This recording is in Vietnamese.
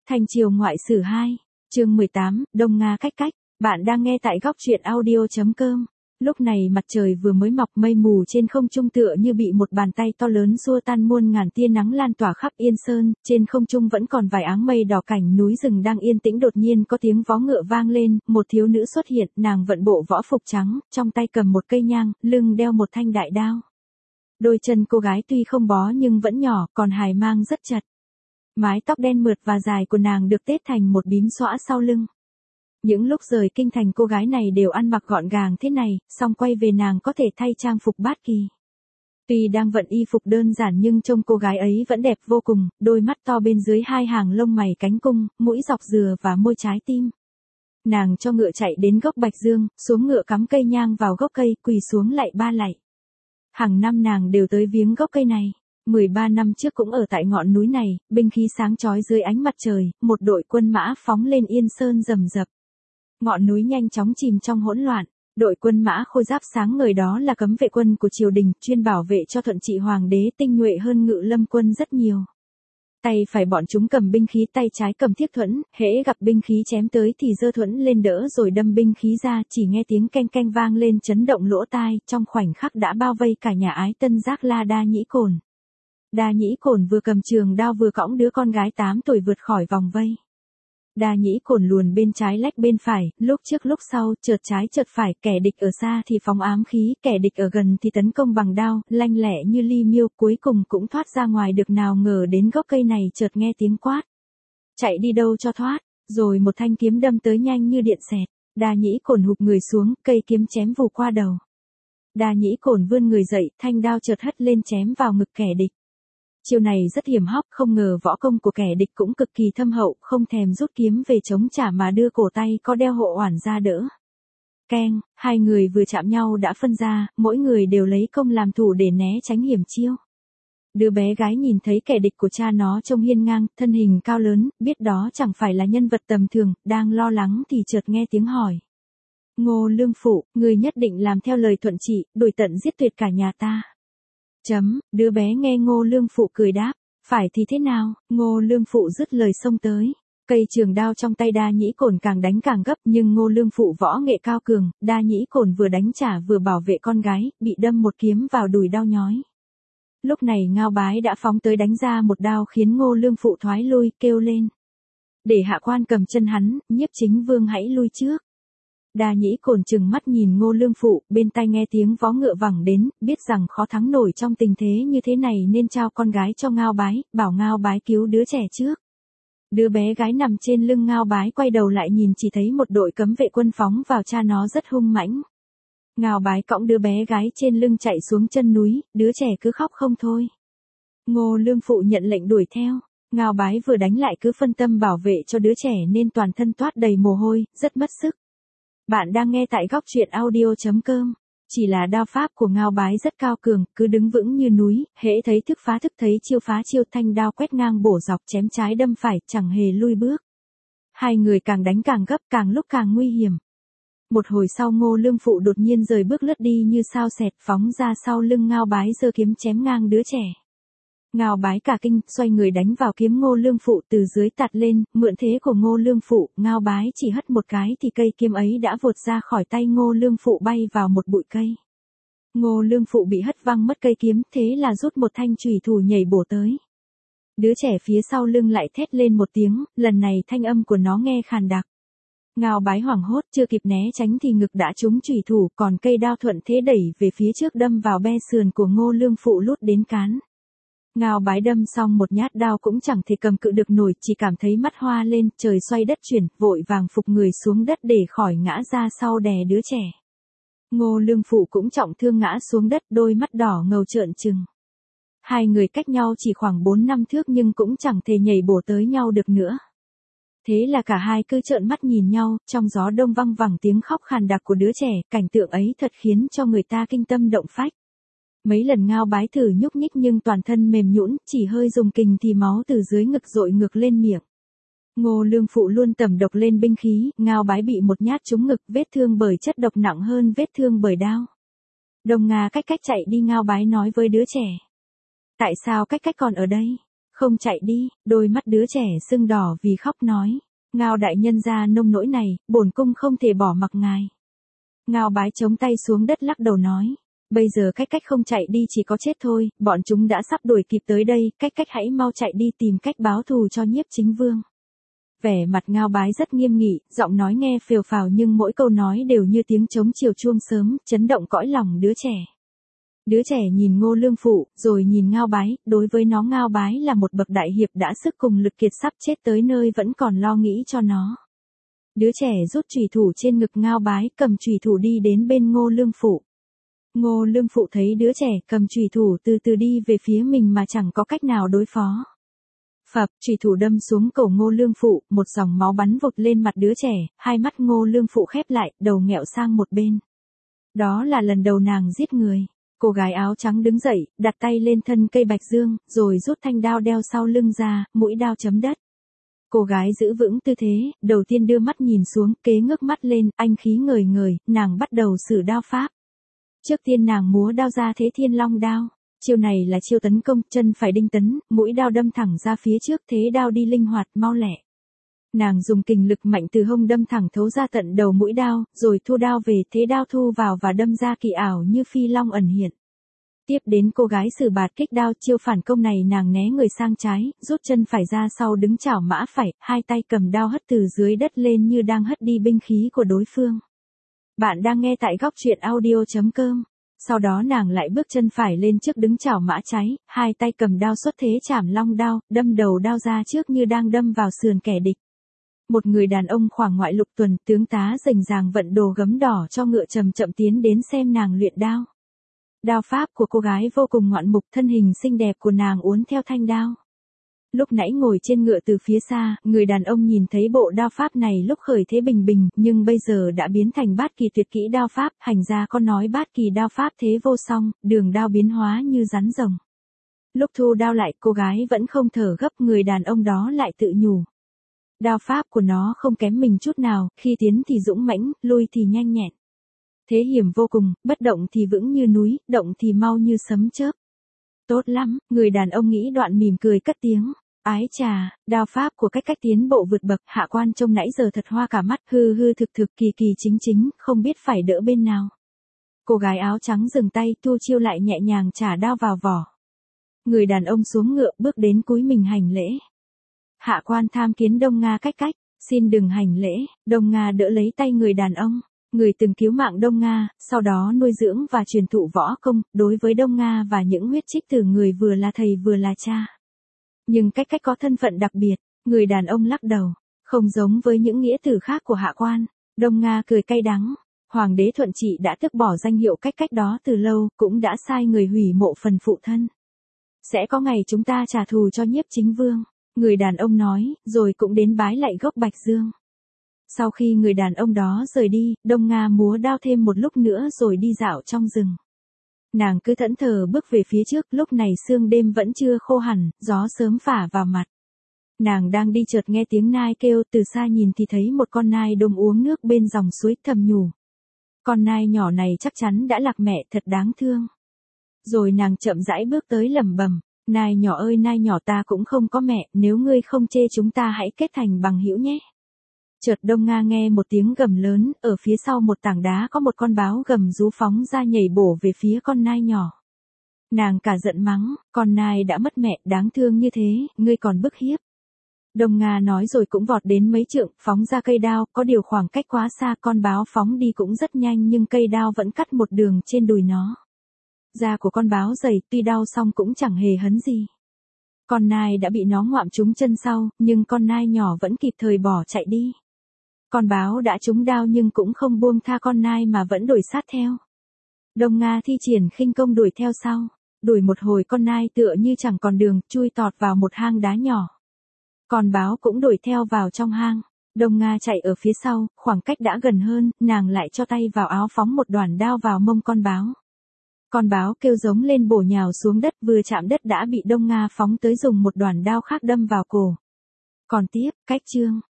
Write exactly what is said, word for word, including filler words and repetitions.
Thanh Triều Ngoại Sử hai, chương mười tám, Đông Nga cách cách, bạn đang nghe tại góc truyện audio.com. Lúc này mặt trời vừa mới mọc, mây mù trên không trung tựa như bị một bàn tay to lớn xua tan, muôn ngàn tia nắng lan tỏa khắp Yên Sơn, trên không trung vẫn còn vài áng mây đỏ, cảnh núi rừng đang yên tĩnh. Đột nhiên có tiếng vó ngựa vang lên, một thiếu nữ xuất hiện, nàng vận bộ võ phục trắng, trong tay cầm một cây nhang, lưng đeo một thanh đại đao. Đôi chân cô gái tuy không bó nhưng vẫn nhỏ, còn hài mang rất chặt. Mái tóc đen mượt và dài của nàng được tết thành một bím xõa sau lưng. Những lúc rời kinh thành cô gái này đều ăn mặc gọn gàng thế này, xong quay về nàng có thể thay trang phục bát kỳ. Tuy đang vận y phục đơn giản nhưng trông cô gái ấy vẫn đẹp vô cùng, đôi mắt to bên dưới hai hàng lông mày cánh cung, mũi dọc dừa và môi trái tim. Nàng cho ngựa chạy đến gốc bạch dương, xuống ngựa cắm cây nhang vào gốc cây, quỳ xuống lạy ba lạy. Hàng năm nàng đều tới viếng gốc cây này. mười ba năm trước cũng ở tại ngọn núi này, binh khí sáng chói dưới ánh mặt trời, một đội quân mã phóng lên Yên Sơn rầm rập. Ngọn núi nhanh chóng chìm trong hỗn loạn, đội quân mã khôi giáp sáng ngời đó là cấm vệ quân của triều đình, chuyên bảo vệ cho thuận trị hoàng đế, tinh nhuệ hơn Ngự Lâm quân rất nhiều. Tay phải bọn chúng cầm binh khí, tay trái cầm thiết thuẫn, hễ gặp binh khí chém tới thì giơ thuẫn lên đỡ rồi đâm binh khí ra, chỉ nghe tiếng keng keng vang lên chấn động lỗ tai, trong khoảnh khắc đã bao vây cả nhà Ái Tân Giác La Đa Nhĩ Cổn. Đa Nhĩ Cổn vừa cầm trường đao vừa cõng đứa con gái tám tuổi vượt khỏi vòng vây. Đa Nhĩ Cổn luồn bên trái lách bên phải, lúc trước lúc sau, chợt trái chợt phải, kẻ địch ở xa thì phóng ám khí, kẻ địch ở gần thì tấn công bằng đao, lanh lẹ như ly miêu, cuối cùng cũng thoát ra ngoài được. Nào ngờ đến gốc cây này chợt nghe tiếng quát. Chạy đi đâu cho thoát, rồi một thanh kiếm đâm tới nhanh như điện xẹt. Đa Nhĩ Cổn hụp người xuống, cây kiếm chém vù qua đầu. Đa Nhĩ Cổn vươn người dậy, thanh đao chợt hất lên chém vào ngực kẻ địch. Chiêu này rất hiểm hóc, không ngờ võ công của kẻ địch cũng cực kỳ thâm hậu, không thèm rút kiếm về chống trả mà đưa cổ tay có đeo hộ oản ra đỡ. Keng, hai người vừa chạm nhau đã phân ra, mỗi người đều lấy công làm thủ để né tránh hiểm chiêu. Đứa bé gái nhìn thấy kẻ địch của cha nó trông hiên ngang, thân hình cao lớn, biết đó chẳng phải là nhân vật tầm thường, đang lo lắng thì chợt nghe tiếng hỏi. Ngô Lương Phụ, người nhất định làm theo lời thuận trị, đuổi tận giết tuyệt cả nhà ta. Chấm, đứa bé nghe Ngô Lương Phụ cười đáp, phải thì thế nào? Ngô Lương Phụ dứt lời xông tới. Cây trường đao trong tay Đa Nhĩ Cổn càng đánh càng gấp, nhưng Ngô Lương Phụ võ nghệ cao cường, Đa Nhĩ Cổn vừa đánh trả vừa bảo vệ con gái, bị đâm một kiếm vào đùi đau nhói. Lúc này Ngao Bái đã phóng tới đánh ra một đao khiến Ngô Lương Phụ thoái lui, kêu lên. Để hạ quan cầm chân hắn, Nhiếp Chính Vương hãy lui trước. Đa Nhĩ Cổn trừng mắt nhìn Ngô Lương Phụ, bên tai nghe tiếng vó ngựa vẳng đến, biết rằng khó thắng nổi trong tình thế như thế này nên trao con gái cho Ngao Bái, bảo Ngao Bái cứu đứa trẻ trước. Đứa bé gái nằm trên lưng Ngao Bái quay đầu lại nhìn chỉ thấy một đội cấm vệ quân phóng vào, cha nó rất hung mãnh. Ngao Bái cõng đứa bé gái trên lưng chạy xuống chân núi, đứa trẻ cứ khóc không thôi. Ngô Lương Phụ nhận lệnh đuổi theo. Ngao Bái vừa đánh lại cứ phân tâm bảo vệ cho đứa trẻ nên toàn thân toát đầy mồ hôi, rất mất sức. Bạn đang nghe tại góc truyện audio.com. Chỉ là đao pháp của Ngao Bái rất cao cường, cứ đứng vững như núi, hễ thấy thức phá thức, thấy chiêu phá chiêu, thanh đao quét ngang bổ dọc, chém trái đâm phải, chẳng hề lui bước. Hai người càng đánh càng gấp, càng lúc càng nguy hiểm. Một hồi sau Ngô Lương Phụ đột nhiên rời bước lướt đi như sao xẹt, phóng ra sau lưng Ngao Bái giơ kiếm chém ngang đứa trẻ. Ngao Bái cả kinh, xoay người đánh vào kiếm Ngô Lương Phụ, từ dưới tạt lên, mượn thế của Ngô Lương Phụ, Ngao Bái chỉ hất một cái thì cây kiếm ấy đã vụt ra khỏi tay Ngô Lương Phụ bay vào một bụi cây. Ngô Lương Phụ bị hất văng mất cây kiếm, thế là rút một thanh chùy thủ nhảy bổ tới. Đứa trẻ phía sau lưng lại thét lên một tiếng, lần này thanh âm của nó nghe khàn đặc. Ngao Bái hoảng hốt, chưa kịp né tránh thì ngực đã trúng chùy thủ, còn cây đao thuận thế đẩy về phía trước đâm vào be sườn của Ngô Lương Phụ lút đến cán. Ngao Bái đâm xong một nhát đao cũng chẳng thể cầm cự được nổi, chỉ cảm thấy mắt hoa lên, trời xoay đất chuyển, vội vàng phục người xuống đất để khỏi ngã ra sau đè đứa trẻ. Ngô Lương Phụ cũng trọng thương ngã xuống đất, đôi mắt đỏ ngầu trợn trừng. Hai người cách nhau chỉ khoảng bốn năm thước nhưng cũng chẳng thể nhảy bổ tới nhau được nữa. Thế là cả hai cứ trợn mắt nhìn nhau, trong gió đông văng vẳng tiếng khóc khàn đặc của đứa trẻ, cảnh tượng ấy thật khiến cho người ta kinh tâm động phách. Mấy lần Ngao Bái thử nhúc nhích nhưng toàn thân mềm nhũn, chỉ hơi dùng kình thì máu từ dưới ngực dội ngược lên miệng. Ngô Lương Phụ luôn tẩm độc lên binh khí, Ngao Bái bị một nhát trúng ngực, vết thương bởi chất độc nặng hơn vết thương bởi đao. Đông Nga cách cách chạy đi, Ngao Bái nói với đứa trẻ. Tại sao cách cách còn ở đây? Không chạy đi, đôi mắt đứa trẻ sưng đỏ vì khóc nói. Ngao đại nhân gia nông nỗi này, bổn cung không thể bỏ mặc ngài. Ngao bái chống tay xuống đất lắc đầu nói. Bây giờ cách cách không chạy đi chỉ có chết thôi, bọn chúng đã sắp đuổi kịp tới đây, cách cách hãy mau chạy đi tìm cách báo thù cho Nhiếp Chính Vương. Vẻ mặt Ngao bái rất nghiêm nghị, giọng nói nghe phều phào nhưng mỗi câu nói đều như tiếng trống chiều chuông sớm, chấn động cõi lòng đứa trẻ. Đứa trẻ nhìn Ngô Lương Phụ, rồi nhìn Ngao bái, đối với nó Ngao bái là một bậc đại hiệp đã sức cùng lực kiệt sắp chết tới nơi vẫn còn lo nghĩ cho nó. Đứa trẻ rút chùy thủ trên ngực Ngao bái, cầm chùy thủ đi đến bên Ngô Lương Phụ. Ngô Lương Phụ thấy đứa trẻ cầm chùy thủ từ từ đi về phía mình mà chẳng có cách nào đối phó. Phập, chùy thủ đâm xuống cổ Ngô Lương Phụ, một dòng máu bắn vụt lên mặt đứa trẻ, hai mắt Ngô Lương Phụ khép lại, đầu nghẹo sang một bên. Đó là lần đầu nàng giết người. Cô gái áo trắng đứng dậy, đặt tay lên thân cây bạch dương, rồi rút thanh đao đeo sau lưng ra, mũi đao chấm đất. Cô gái giữ vững tư thế, đầu tiên đưa mắt nhìn xuống, kế ngước mắt lên, anh khí ngời ngời, nàng bắt đầu sử đao pháp. Trước tiên nàng múa đao ra thế thiên long đao. Chiêu này là chiêu tấn công, chân phải đinh tấn, mũi đao đâm thẳng ra phía trước, thế đao đi linh hoạt, mau lẹ. Nàng dùng kình lực mạnh từ hông đâm thẳng thấu ra tận đầu mũi đao, rồi thu đao về, thế đao thu vào và đâm ra kỳ ảo như phi long ẩn hiện. Tiếp đến cô gái sử bạt kích đao, chiêu phản công này nàng né người sang trái, rút chân phải ra sau đứng chảo mã phải, hai tay cầm đao hất từ dưới đất lên như đang hất đi binh khí của đối phương. Bạn đang nghe tại góc truyện audio chấm com. Sau đó nàng lại bước chân phải lên trước đứng chảo mã trái, hai tay cầm đao xuất thế chảm long đao, đâm đầu đao ra trước như đang đâm vào sườn kẻ địch. Một người đàn ông khoảng ngoại lục tuần, tướng tá rành ràng vận đồ gấm đỏ cho ngựa chậm chậm tiến đến xem nàng luyện đao. Đao pháp của cô gái vô cùng ngoạn mục, thân hình xinh đẹp của nàng uốn theo thanh đao. Lúc nãy ngồi trên ngựa từ phía xa, người đàn ông nhìn thấy bộ đao pháp này lúc khởi thế bình bình, nhưng bây giờ đã biến thành bát kỳ tuyệt kỹ đao pháp, hành gia có nói bát kỳ đao pháp thế vô song, đường đao biến hóa như rắn rồng. Lúc thu đao lại, cô gái vẫn không thở gấp, người đàn ông đó lại tự nhủ. Đao pháp của nó không kém mình chút nào, khi tiến thì dũng mãnh, lui thì nhanh nhẹn. Thế hiểm vô cùng, bất động thì vững như núi, động thì mau như sấm chớp. Tốt lắm, người đàn ông nghĩ đoạn mỉm cười cất tiếng. Ái chà, đao pháp của cách cách tiến bộ vượt bậc, hạ quan trông nãy giờ thật hoa cả mắt, hư hư thực thực kỳ kỳ chính chính, không biết phải đỡ bên nào. Cô gái áo trắng dừng tay, thu chiêu lại nhẹ nhàng trả đao vào vỏ. Người đàn ông xuống ngựa bước đến cúi mình hành lễ. Hạ quan tham kiến Đông Nga cách cách, xin đừng hành lễ. Đông Nga đỡ lấy tay người đàn ông. Người từng cứu mạng Đông Nga, sau đó nuôi dưỡng và truyền thụ võ công, đối với Đông Nga và những huyết trích từ người vừa là thầy vừa là cha. Nhưng cách cách có thân phận đặc biệt, người đàn ông lắc đầu, không giống với những nghĩa tử khác của hạ quan. Đông Nga cười cay đắng, Hoàng đế Thuận Trị đã tước bỏ danh hiệu cách cách đó từ lâu, cũng đã sai người hủy mộ phần phụ thân. Sẽ có ngày chúng ta trả thù cho Nhiếp Chính Vương, người đàn ông nói, rồi cũng đến bái lạy gốc Bạch Dương. Sau khi người đàn ông đó rời đi, Đông Nga múa đao thêm một lúc nữa rồi đi dạo trong rừng. Nàng cứ thẫn thờ bước về phía trước, lúc này sương đêm vẫn chưa khô hẳn, gió sớm phả vào mặt. Nàng đang đi chợt nghe tiếng nai kêu, từ xa nhìn thì thấy một con nai đông uống nước bên dòng suối, thầm nhủ. Con nai nhỏ này chắc chắn đã lạc mẹ, thật đáng thương. Rồi nàng chậm rãi bước tới lẩm bẩm, nai nhỏ ơi nai nhỏ, ta cũng không có mẹ, nếu ngươi không chê chúng ta hãy kết thành bằng hữu nhé. Chợt Đông Nga nghe một tiếng gầm lớn, ở phía sau một tảng đá có một con báo gầm rú phóng ra nhảy bổ về phía con nai nhỏ. Nàng cả giận mắng, con nai đã mất mẹ, đáng thương như thế, ngươi còn bức hiếp. Đông Nga nói rồi cũng vọt đến mấy trượng, phóng ra cây đao, có điều khoảng cách quá xa, con báo phóng đi cũng rất nhanh nhưng cây đao vẫn cắt một đường trên đùi nó. Da của con báo dày, tuy đau xong cũng chẳng hề hấn gì. Con nai đã bị nó ngoạm trúng chân sau, nhưng con nai nhỏ vẫn kịp thời bỏ chạy đi. Con báo đã trúng đao nhưng cũng không buông tha con nai mà vẫn đuổi sát theo. Đông Nga thi triển khinh công đuổi theo sau. Đuổi một hồi con nai tựa như chẳng còn đường, chui tọt vào một hang đá nhỏ. Con báo cũng đuổi theo vào trong hang. Đông Nga chạy ở phía sau, khoảng cách đã gần hơn, nàng lại cho tay vào áo phóng một đoạn đao vào mông con báo. Con báo kêu giống lên bổ nhào xuống đất, vừa chạm đất đã bị Đông Nga phóng tới dùng một đoạn đao khác đâm vào cổ. Còn tiếp, cách chương.